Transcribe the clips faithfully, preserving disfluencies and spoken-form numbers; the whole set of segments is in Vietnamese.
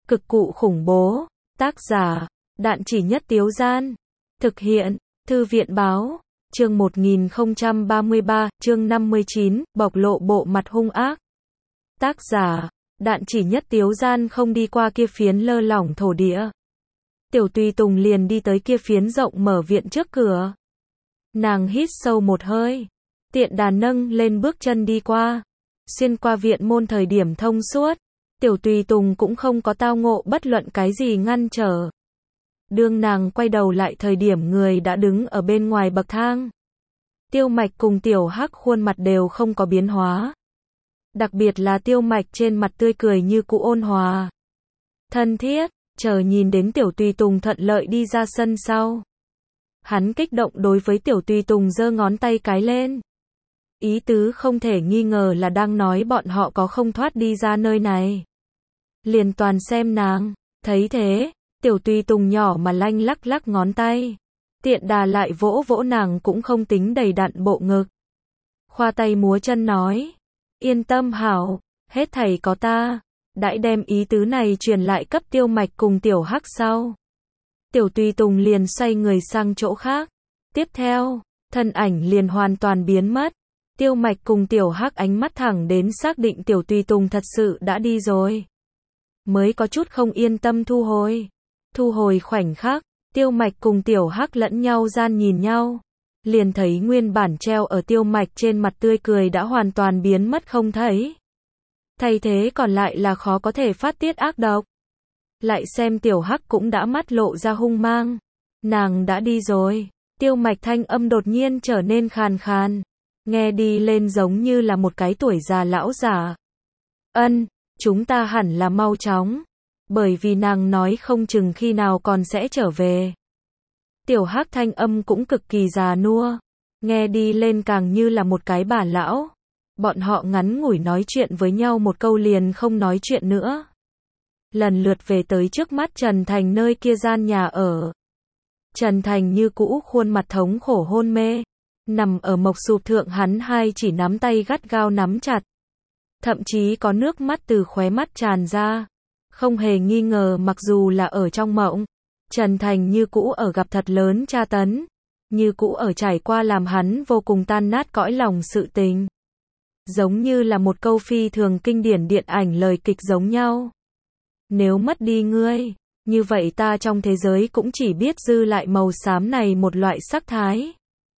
Cực cụ khủng bố. Tác giả, Đạn Chỉ Nhất Tiếu Gian. Thực hiện, Thư viện báo. Chương một nghìn không trăm ba mươi ba, chương năm mươi chín, bộc lộ bộ mặt hung ác. Tác giả, Đạn Chỉ Nhất Tiếu Gian không đi qua kia phiến lơ lỏng thổ địa. Tiểu Tùy Tùng liền đi tới kia phiến rộng mở viện trước cửa. Nàng hít sâu một hơi, tiện đà nâng lên bước chân đi qua. Xuyên qua viện môn thời điểm thông suốt, Tiểu Tùy Tùng cũng không có tao ngộ bất luận cái gì ngăn trở. Đương nàng quay đầu lại thời điểm người đã đứng ở bên ngoài bậc thang. Tiêu Mạch cùng Tiểu Hắc khuôn mặt đều không có biến hóa. Đặc biệt là Tiêu Mạch trên mặt tươi cười như cũ ôn hòa, thân thiết, chờ nhìn đến Tiểu Tùy Tùng thuận lợi đi ra sân sau. Hắn kích động đối với Tiểu Tùy Tùng giơ ngón tay cái lên. Ý tứ không thể nghi ngờ là đang nói bọn họ có không thoát đi ra nơi này. Liền toàn xem nàng, thấy thế, Tiểu Tùy Tùng nhỏ mà lanh lắc lắc ngón tay. Tiện đà lại vỗ vỗ nàng cũng không tính đầy đặn bộ ngực. Khoa tay múa chân nói, yên tâm hảo, hết thảy có ta. Đãi đem ý tứ này truyền lại cấp Tiêu Mạch cùng Tiểu Hắc sau. Tiểu Tùy Tùng liền xoay người sang chỗ khác. Tiếp theo, thân ảnh liền hoàn toàn biến mất. Tiêu Mạch cùng Tiểu Hắc ánh mắt thẳng đến xác định Tiểu Tùy Tùng thật sự đã đi rồi. Mới có chút không yên tâm thu hồi. Thu hồi khoảnh khắc, Tiêu Mạch cùng Tiểu Hắc lẫn nhau gian nhìn nhau. Liền thấy nguyên bản treo ở Tiêu Mạch trên mặt tươi cười đã hoàn toàn biến mất không thấy. Thay thế còn lại là khó có thể phát tiết ác độc. Lại xem Tiểu Hắc cũng đã mắt lộ ra hung mang. Nàng đã đi rồi. Tiêu Mạch thanh âm đột nhiên trở nên khàn khàn. Nghe đi lên giống như là một cái tuổi già lão giả. Ân, chúng ta hẳn là mau chóng. Bởi vì nàng nói không chừng khi nào còn sẽ trở về. Tiểu Hắc thanh âm cũng cực kỳ già nua. Nghe đi lên càng như là một cái bà lão. Bọn họ ngắn ngủi nói chuyện với nhau một câu liền không nói chuyện nữa. Lần lượt về tới trước mắt Trần Thành nơi kia gian nhà ở. Trần Thành như cũ khuôn mặt thống khổ hôn mê. Nằm ở mộc sụp thượng hắn hai chỉ nắm tay gắt gao nắm chặt. Thậm chí có nước mắt từ khóe mắt tràn ra. Không hề nghi ngờ mặc dù là ở trong mộng. Trần Thành như cũ ở gặp thật lớn tra tấn. Như cũ ở trải qua làm hắn vô cùng tan nát cõi lòng sự tình. Giống như là một câu phi thường kinh điển điện ảnh lời kịch giống nhau. Nếu mất đi ngươi, như vậy ta trong thế giới cũng chỉ biết dư lại màu xám này một loại sắc thái.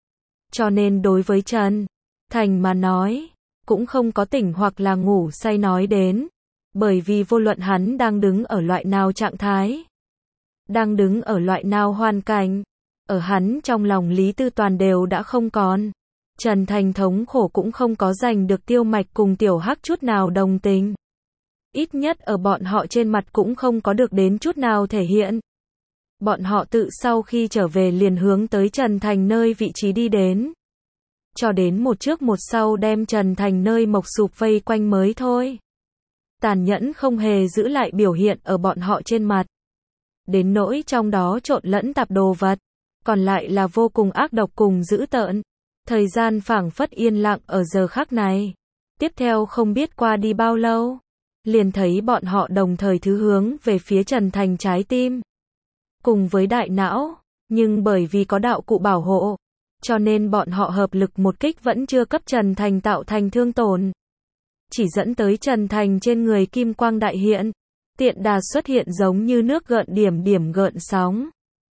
Cho nên đối với Trần Thành mà nói, cũng không có tỉnh hoặc là ngủ say nói đến. Bởi vì vô luận hắn đang đứng ở loại nào trạng thái, đang đứng ở loại nào hoàn cảnh, ở hắn trong lòng Lý Tư Toàn đều đã không còn. Trần Thành thống khổ cũng không có giành được Tiêu Mạch cùng Tiểu Hắc chút nào đồng tình. Ít nhất ở bọn họ trên mặt cũng không có được đến chút nào thể hiện. Bọn họ tự sau khi trở về liền hướng tới Trần Thành nơi vị trí đi đến. Cho đến một trước một sau đem Trần Thành nơi mộc sụp vây quanh mới thôi. Tàn nhẫn không hề giữ lại biểu hiện ở bọn họ trên mặt. Đến nỗi trong đó trộn lẫn tạp đồ vật, còn lại là vô cùng ác độc cùng dữ tợn. Thời gian phảng phất yên lặng ở giờ khắc này. Tiếp theo không biết qua đi bao lâu, liền thấy bọn họ đồng thời thứ hướng về phía Trần Thành trái tim. Cùng với đại não, nhưng bởi vì có đạo cụ bảo hộ, cho nên bọn họ hợp lực một kích vẫn chưa cấp Trần Thành tạo thành thương tổn. Chỉ dẫn tới Trần Thành trên người kim quang đại hiện, tiện đà xuất hiện giống như nước gợn điểm điểm gợn sóng.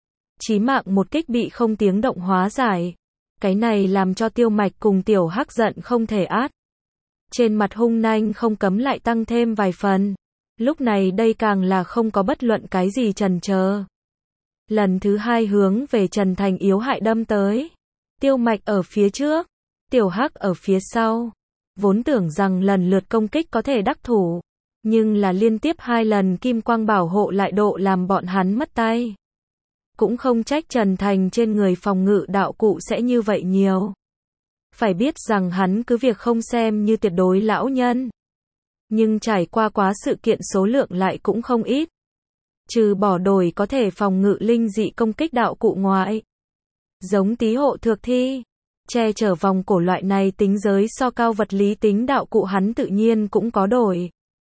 Chí mạng một kích bị không tiếng động hóa giải. Cái này làm cho Tiêu Mạch cùng Tiểu Hắc giận không thể át. Trên mặt hung nanh không cấm lại tăng thêm vài phần. Lúc này đây càng là không có bất luận cái gì chần chờ. Lần thứ hai hướng về Trần Thành yếu hại đâm tới. Tiêu Mạch ở phía trước, Tiểu Hắc ở phía sau. Vốn tưởng rằng lần lượt công kích có thể đắc thủ. Nhưng là liên tiếp hai lần kim quang bảo hộ lại độ làm bọn hắn mất tay. Cũng không trách Trần Thành trên người phòng ngự đạo cụ sẽ như vậy nhiều. Phải biết rằng hắn cứ việc không xem như tuyệt đối lão nhân. Nhưng trải qua quá sự kiện số lượng lại cũng không ít. Trừ bỏ đổi có thể phòng ngự linh dị công kích đạo cụ ngoại. Giống tí hộ thược thi, che chở vòng cổ loại này tính giới so cao vật lý tính đạo cụ hắn tự nhiên cũng có đổi.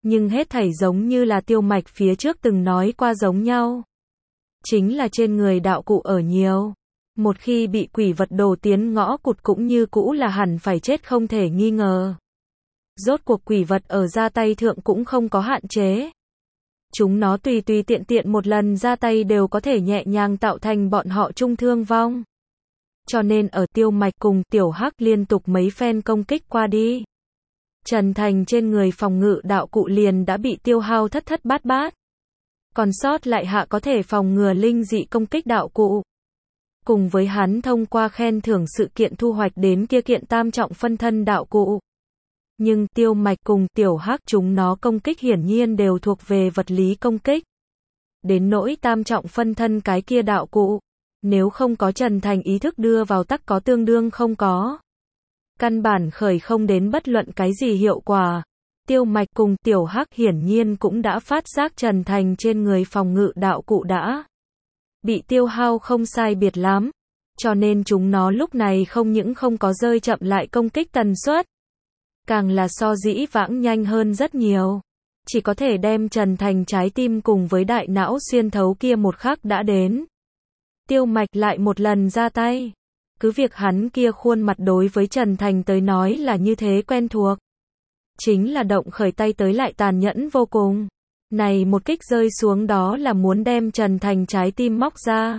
Nhưng hết thảy giống như là Tiêu Mạch phía trước từng nói qua giống nhau. Chính là trên người đạo cụ ở nhiều. Một khi bị quỷ vật đồ tiến ngõ cụt cũng như cũ là hẳn phải chết không thể nghi ngờ. Rốt cuộc quỷ vật ở ra tay thượng cũng không có hạn chế. Chúng nó tùy tùy tiện tiện một lần ra tay đều có thể nhẹ nhàng tạo thành bọn họ chung thương vong. Cho nên ở Tiêu Mạch cùng Tiểu Hắc liên tục mấy phen công kích qua đi. Trần Thành trên người phòng ngự đạo cụ liền đã bị tiêu hao thất thất bát bát. Còn sót lại hạ có thể phòng ngừa linh dị công kích đạo cụ. Cùng với hắn thông qua khen thưởng sự kiện thu hoạch đến kia kiện tam trọng phân thân đạo cụ. Nhưng Tiêu Mạch cùng Tiểu Hắc chúng nó công kích hiển nhiên đều thuộc về vật lý công kích. Đến nỗi tam trọng phân thân cái kia đạo cụ. Nếu không có Trần Thành ý thức đưa vào tắc có tương đương không có. Căn bản khởi không đến bất luận cái gì hiệu quả. Tiêu Mạch cùng Tiểu Hắc hiển nhiên cũng đã phát giác Trần Thành trên người phòng ngự đạo cụ đã bị tiêu hao không sai biệt lắm. Cho nên chúng nó lúc này không những không có rơi chậm lại công kích tần suất. Càng là so dĩ vãng nhanh hơn rất nhiều. Chỉ có thể đem Trần Thành trái tim cùng với đại não xuyên thấu kia một khắc đã đến. Tiêu Mạch lại một lần ra tay. Cứ việc hắn kia khuôn mặt đối với Trần Thành tới nói là như thế quen thuộc. Chính là động khởi tay tới lại tàn nhẫn vô cùng. Này một kích rơi xuống đó là muốn đem Trần Thành trái tim móc ra.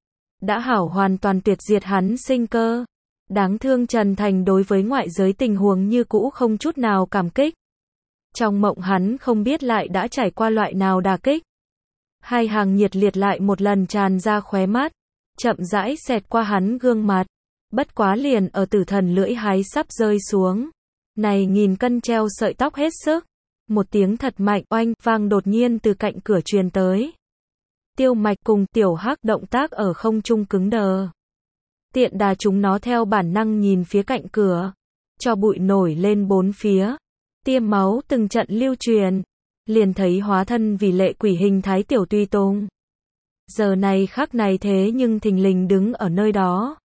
Đã hảo hoàn toàn tuyệt diệt hắn sinh cơ. Đáng thương Trần Thành đối với ngoại giới tình huống như cũ không chút nào cảm kích. Trong mộng hắn không biết lại đã trải qua loại nào đả kích. Hai hàng nhiệt liệt lại một lần tràn ra khóe mắt. Chậm rãi xẹt qua hắn gương mặt. Bất quá liền ở tử thần lưỡi hái sắp rơi xuống. Này nghìn cân treo sợi tóc hết sức. Một tiếng thật mạnh oanh vang đột nhiên từ cạnh cửa truyền tới. Tiêu Mạch cùng Tiểu Hắc động tác ở không trung cứng đờ. Tiện đà chúng nó theo bản năng nhìn phía cạnh cửa. Cho bụi nổi lên bốn phía. Tiêm máu từng trận lưu truyền. Liền thấy hóa thân vì lệ quỷ hình thái Tiểu Tùy Tùng. Giờ này khắc này thế nhưng thình lình đứng ở nơi đó.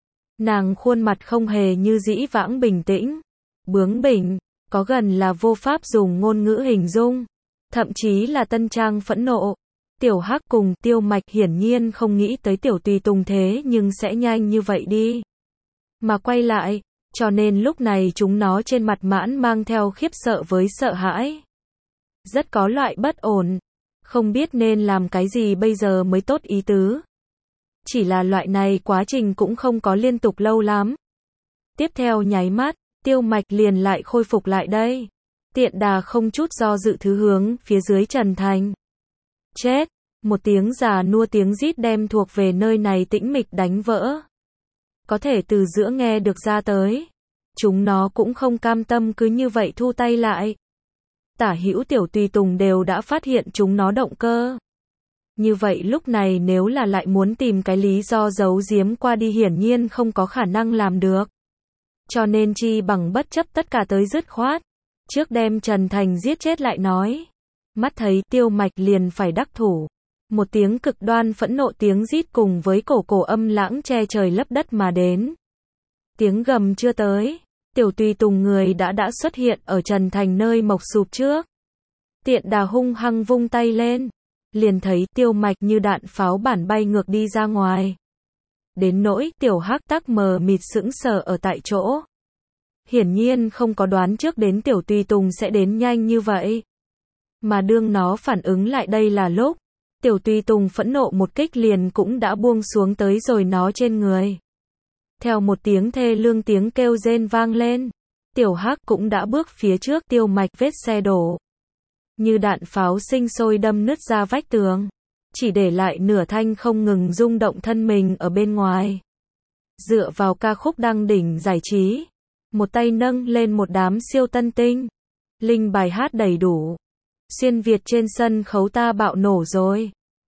Nàng khuôn mặt không hề như dĩ vãng bình tĩnh. Bướng bỉnh, có gần là vô pháp dùng ngôn ngữ hình dung. Thậm chí là tân trang phẫn nộ. Tiểu Hắc cùng Tiêu Mạch hiển nhiên không nghĩ tới Tiểu Tùy Tùng thế nhưng sẽ nhanh như vậy đi. Mà quay lại, cho nên lúc này chúng nó trên mặt mãn mang theo khiếp sợ với sợ hãi. Rất có loại bất ổn. Không biết nên làm cái gì bây giờ mới tốt ý tứ. Chỉ là loại này quá trình cũng không có liên tục lâu lắm. Tiếp theo nháy mắt, Tiêu Mạch liền lại khôi phục lại đây. Tiện đà không chút do dự thứ hướng phía dưới Trần Thành. Chết! Một tiếng già nua tiếng rít đem thuộc về nơi này tĩnh mịch đánh vỡ. Có thể từ giữa nghe được ra tới. Chúng nó cũng không cam tâm cứ như vậy thu tay lại. Tả hữu Tiểu Tùy Tùng đều đã phát hiện chúng nó động cơ. Như vậy lúc này nếu là lại muốn tìm cái lý do giấu giếm qua đi hiển nhiên không có khả năng làm được. Cho nên chi bằng bất chấp tất cả tới dứt khoát. Trước đem Trần Thành giết chết lại nói. Mắt thấy Tiêu Mạch liền phải đắc thủ. Một tiếng cực đoan phẫn nộ tiếng rít cùng với cổ cổ âm lãng che trời lấp đất mà đến. Tiếng gầm chưa tới. Tiểu Tùy Tùng người đã đã xuất hiện ở Trần Thành nơi mộc sụp trước. Tiện đà hung hăng vung tay lên. Liền thấy Tiêu Mạch như đạn pháo bản bay ngược đi ra ngoài. Đến nỗi Tiểu Hắc tắc mờ mịt sững sờ ở tại chỗ. Hiển nhiên không có đoán trước đến Tiểu Tùy Tùng sẽ đến nhanh như vậy. Mà đương nó phản ứng lại đây là lúc. Tiểu Tùy Tùng phẫn nộ một kích liền cũng đã buông xuống tới rồi nó trên người. Theo một tiếng thê lương tiếng kêu rên vang lên. Tiểu Hắc cũng đã bước phía trước Tiêu Mạch vết xe đổ. Như đạn pháo sinh sôi đâm nứt ra vách tường. Chỉ để lại nửa thanh không ngừng rung động thân mình ở bên ngoài. Dựa vào ca khúc đăng đỉnh giải trí. Một tay nâng lên một đám siêu tân tinh. Linh bài hát đầy đủ. Xuyên Việt trên sân khấu ta bạo nổ rồi.